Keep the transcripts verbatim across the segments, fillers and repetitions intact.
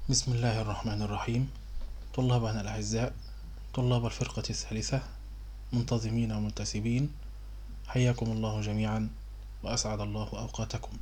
بسم الله الرحمن الرحيم. طلابنا الأعزاء، طلاب الفرقة الثالثة، منتظمين ومنتسبين، حياكم الله جميعا وأسعد الله أوقاتكم.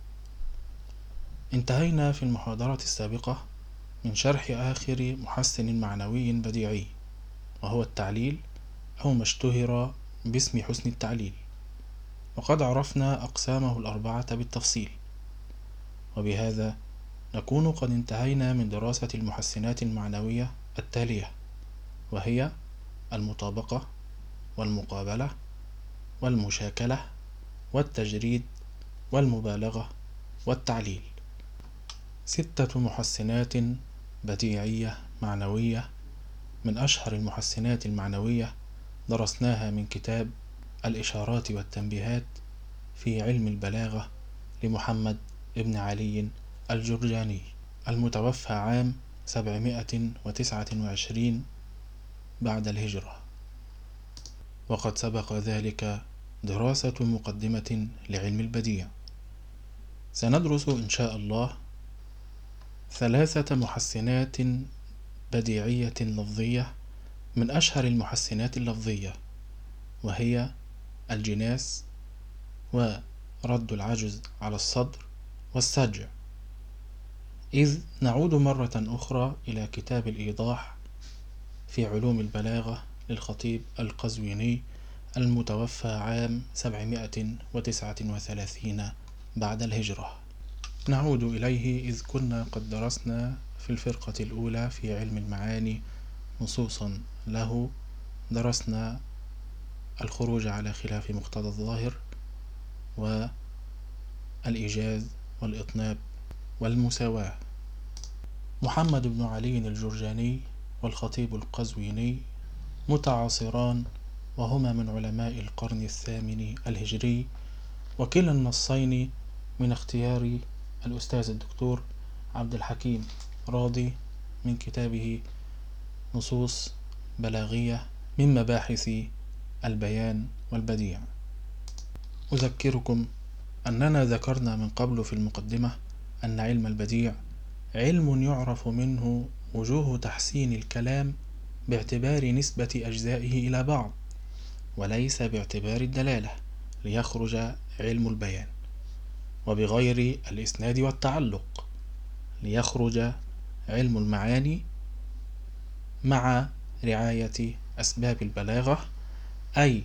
انتهينا في المحاضرة السابقة من شرح آخر محسن معنوي بديعي، وهو التعليل، أو ما اشتهر باسم حسن التعليل، وقد عرفنا أقسامه الأربعة بالتفصيل، وبهذا نكون قد انتهينا من دراسة المحسنات المعنوية التالية، وهي المطابقة والمقابلة والمشاكلة والتجريد والمبالغة والتعليل. ستة محسنات بديعية معنوية من أشهر المحسنات المعنوية درسناها من كتاب الإشارات والتنبيهات في علم البلاغة لمحمد ابن علي الجرجاني، المتوفى عام سبعمائة وتسعة وعشرين بعد الهجرة. وقد سبق ذلك دراسة مقدمة لعلم البديع. سندرس إن شاء الله ثلاثة محسنات بديعية لفظية من أشهر المحسنات اللفظية، وهي الجناس، ورد العجز على الصدر، والسجع. إذ نعود مرة أخرى إلى كتاب الإيضاح في علوم البلاغة للخطيب القزويني، المتوفى عام سبعمائة وتسعة وثلاثين بعد الهجرة. نعود إليه إذ كنا قد درسنا في الفرقة الأولى في علم المعاني نصوصا له. درسنا الخروج على خلاف مقتضى الظاهر، والإيجاز والإطناب والمساواة. محمد بن علي الجرجاني والخطيب القزويني متعاصران، وهما من علماء القرن الثامن الهجري، وكلا النصين من اختيار الأستاذ الدكتور عبد الحكيم راضي من كتابه نصوص بلاغية من مباحث البيان والبديع. أذكركم أننا ذكرنا من قبل في المقدمة أن علم البديع علم يعرف منه وجوه تحسين الكلام باعتبار نسبة أجزائه إلى بعض، وليس باعتبار الدلالة، ليخرج علم البيان، وبغير الإسناد والتعلق، ليخرج علم المعاني، مع رعاية أسباب البلاغة، أي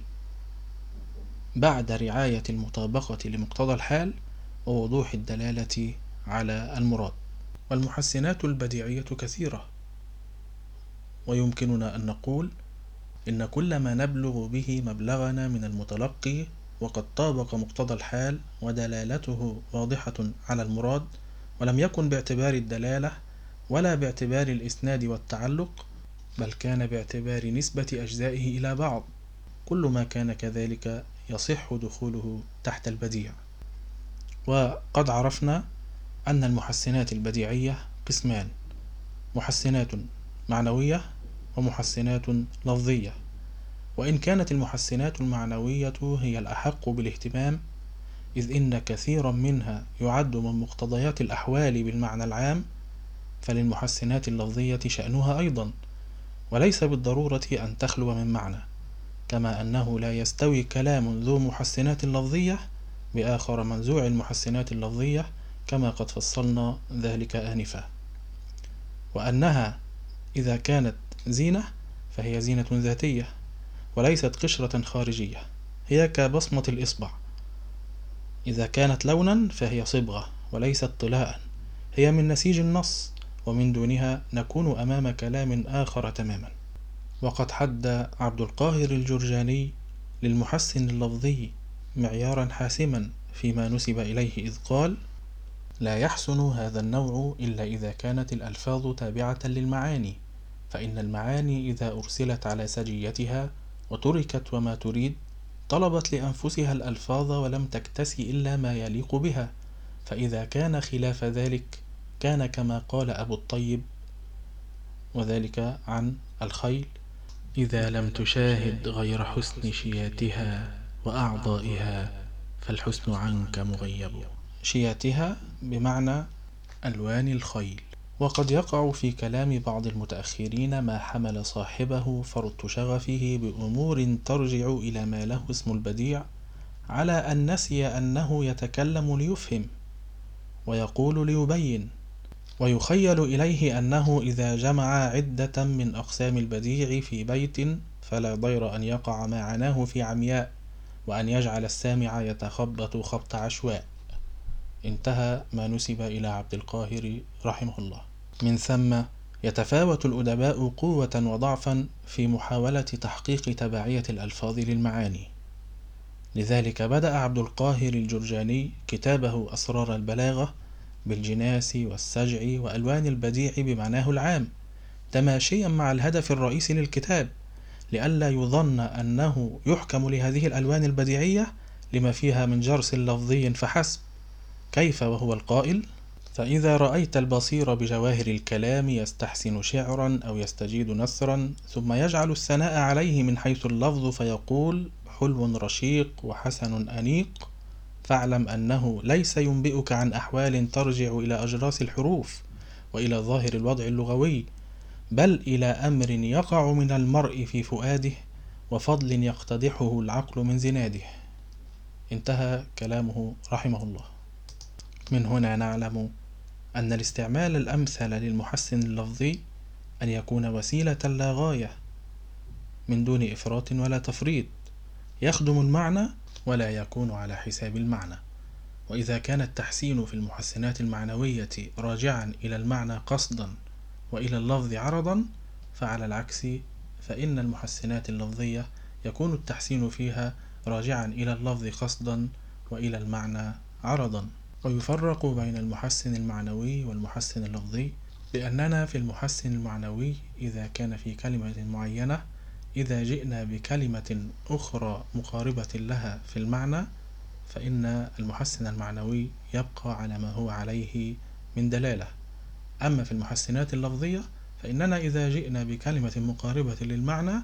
بعد رعاية المطابقة لمقتضى الحال ووضوح الدلالة على المراد. والمحسنات البديعية كثيرة، ويمكننا أن نقول إن كل ما نبلغ به مبلغنا من المتلقي وقد طابق مقتضى الحال ودلالته واضحة على المراد، ولم يكن باعتبار الدلالة ولا باعتبار الإسناد والتعلق، بل كان باعتبار نسبة أجزائه إلى بعض، كل ما كان كذلك يصح دخوله تحت البديع. وقد عرفنا أن المحسنات البديعية قسمان: محسنات معنوية ومحسنات لفظية. وإن كانت المحسنات المعنوية هي الأحق بالاهتمام، إذ إن كثيرا منها يعد من مقتضيات الأحوال بالمعنى العام، فللمحسنات اللفظية شأنها أيضا، وليس بالضرورة أن تخلو من معنى، كما أنه لا يستوي كلام ذو محسنات لفظية بآخر منزوع المحسنات اللفظية، كما قد فصلنا ذلك آنفا. وأنها إذا كانت زينة فهي زينة ذاتية وليست قشرة خارجية، هي كبصمة الإصبع. إذا كانت لونا فهي صبغة وليست طلاء، هي من نسيج النص، ومن دونها نكون أمام كلام آخر تماما. وقد حد عبد القاهر الجرجاني للمحسن اللفظي معيارا حاسما فيما نسب إليه، إذ قال: لا يحسن هذا النوع إلا إذا كانت الألفاظ تابعة للمعاني، فإن المعاني إذا أرسلت على سجيتها وتركت وما تريد طلبت لأنفسها الألفاظ ولم تكتسي إلا ما يليق بها، فإذا كان خلاف ذلك كان كما قال أبو الطيب، وذلك عن الخيل: إذا لم تشاهد غير حسن شياتها وأعضائها فالحسن عنك مغيب. شياتها بمعنى ألوان الخيل، وقد يقع في كلام بعض المتأخرين ما حمل صاحبه فرط شغفه بأمور ترجع إلى ما له اسم البديع، على أن نسي أنه يتكلم ليفهم ويقول ليبين، ويخيل إليه أنه إذا جمع عدة من أقسام البديع في بيت فلا ضير أن يقع ما عناه في عمياء، وأن يجعل السامع يتخبط خبط عشواء. انتهى ما نسب إلى عبد القاهر رحمه الله. من ثم يتفاوت الأدباء قوة وضعفا في محاولة تحقيق تبعية الألفاظ للمعاني. لذلك بدأ عبد القاهر الجرجاني كتابه أسرار البلاغة بالجناس والسجع وألوان البديع بمعناه العام، تماشيا مع الهدف الرئيسي للكتاب، لئلا يظن أنه يحكم لهذه الألوان البديعية لما فيها من جرس لفظي فحسب، كيف وهو القائل: فإذا رأيت البصير بجواهر الكلام يستحسن شعرا أو يستجيد نثرا، ثم يجعل الثناء عليه من حيث اللفظ فيقول حلو رشيق وحسن أنيق، فاعلم أنه ليس ينبئك عن أحوال ترجع إلى أجراس الحروف وإلى ظاهر الوضع اللغوي، بل إلى أمر يقع من المرء في فؤاده وفضل يقتدحه العقل من زناده. انتهى كلامه رحمه الله. من هنا نعلم أن الاستعمال الأمثل للمحسن اللفظي أن يكون وسيلة لا غاية من دون إفراط ولا تفريط، يخدم المعنى ولا يكون على حساب المعنى. وإذا كان التحسين في المحسنات المعنوية راجعا إلى المعنى قصدا وإلى اللفظ عرضا، فعلى العكس فإن المحسنات اللفظية يكون التحسين فيها راجعا إلى اللفظ قصدا وإلى المعنى عرضا. ويفرق بين المحسن المعنوي والمحسن اللفظي بأننا في المحسن المعنوي إذا كان في كلمة معينة، إذا جئنا بكلمة أخرى مقاربة لها في المعنى، فإن المحسن المعنوي يبقى على ما هو عليه من دلالة. أما في المحسنات اللفظية فإننا إذا جئنا بكلمة مقاربة للمعنى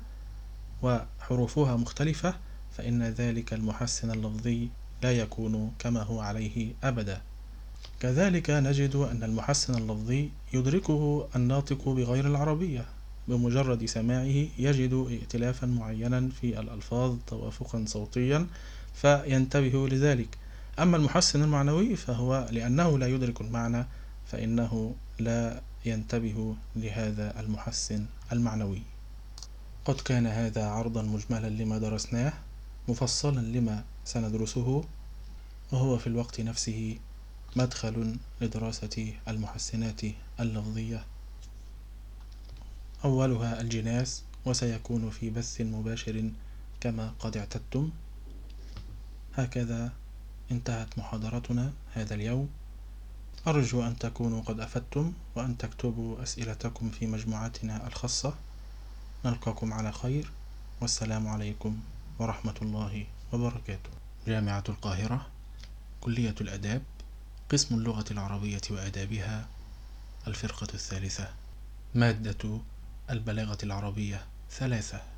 وحروفها مختلفة، فإن ذلك المحسن اللفظي لا يكون كما هو عليه أبدا. كذلك نجد أن المحسن اللفظي يدركه الناطق بغير العربية، بمجرد سماعه يجد ائتلافا معينا في الألفاظ توافقا صوتيا فينتبه لذلك. أما المحسن المعنوي فهو لأنه لا يدرك المعنى فإنه لا ينتبه لهذا المحسن المعنوي. قد كان هذا عرضا مجملا لما درسناه، مفصلا لما سندرسه، وهو في الوقت نفسه مدخل لدراسة المحسنات اللفظية، أولها الجناس، وسيكون في بث مباشر كما قد اعتدتم. هكذا انتهت محاضرتنا هذا اليوم، أرجو أن تكونوا قد أفدتم وأن تكتبوا أسئلتكم في مجموعتنا الخاصة. نلقاكم على خير، والسلام عليكم ورحمة الله وبركاته. جامعة القاهرة، كلية الآداب، قسم اللغة العربية وآدابها، الفرقة الثالثة، مادة البلاغة العربية ثلاثة.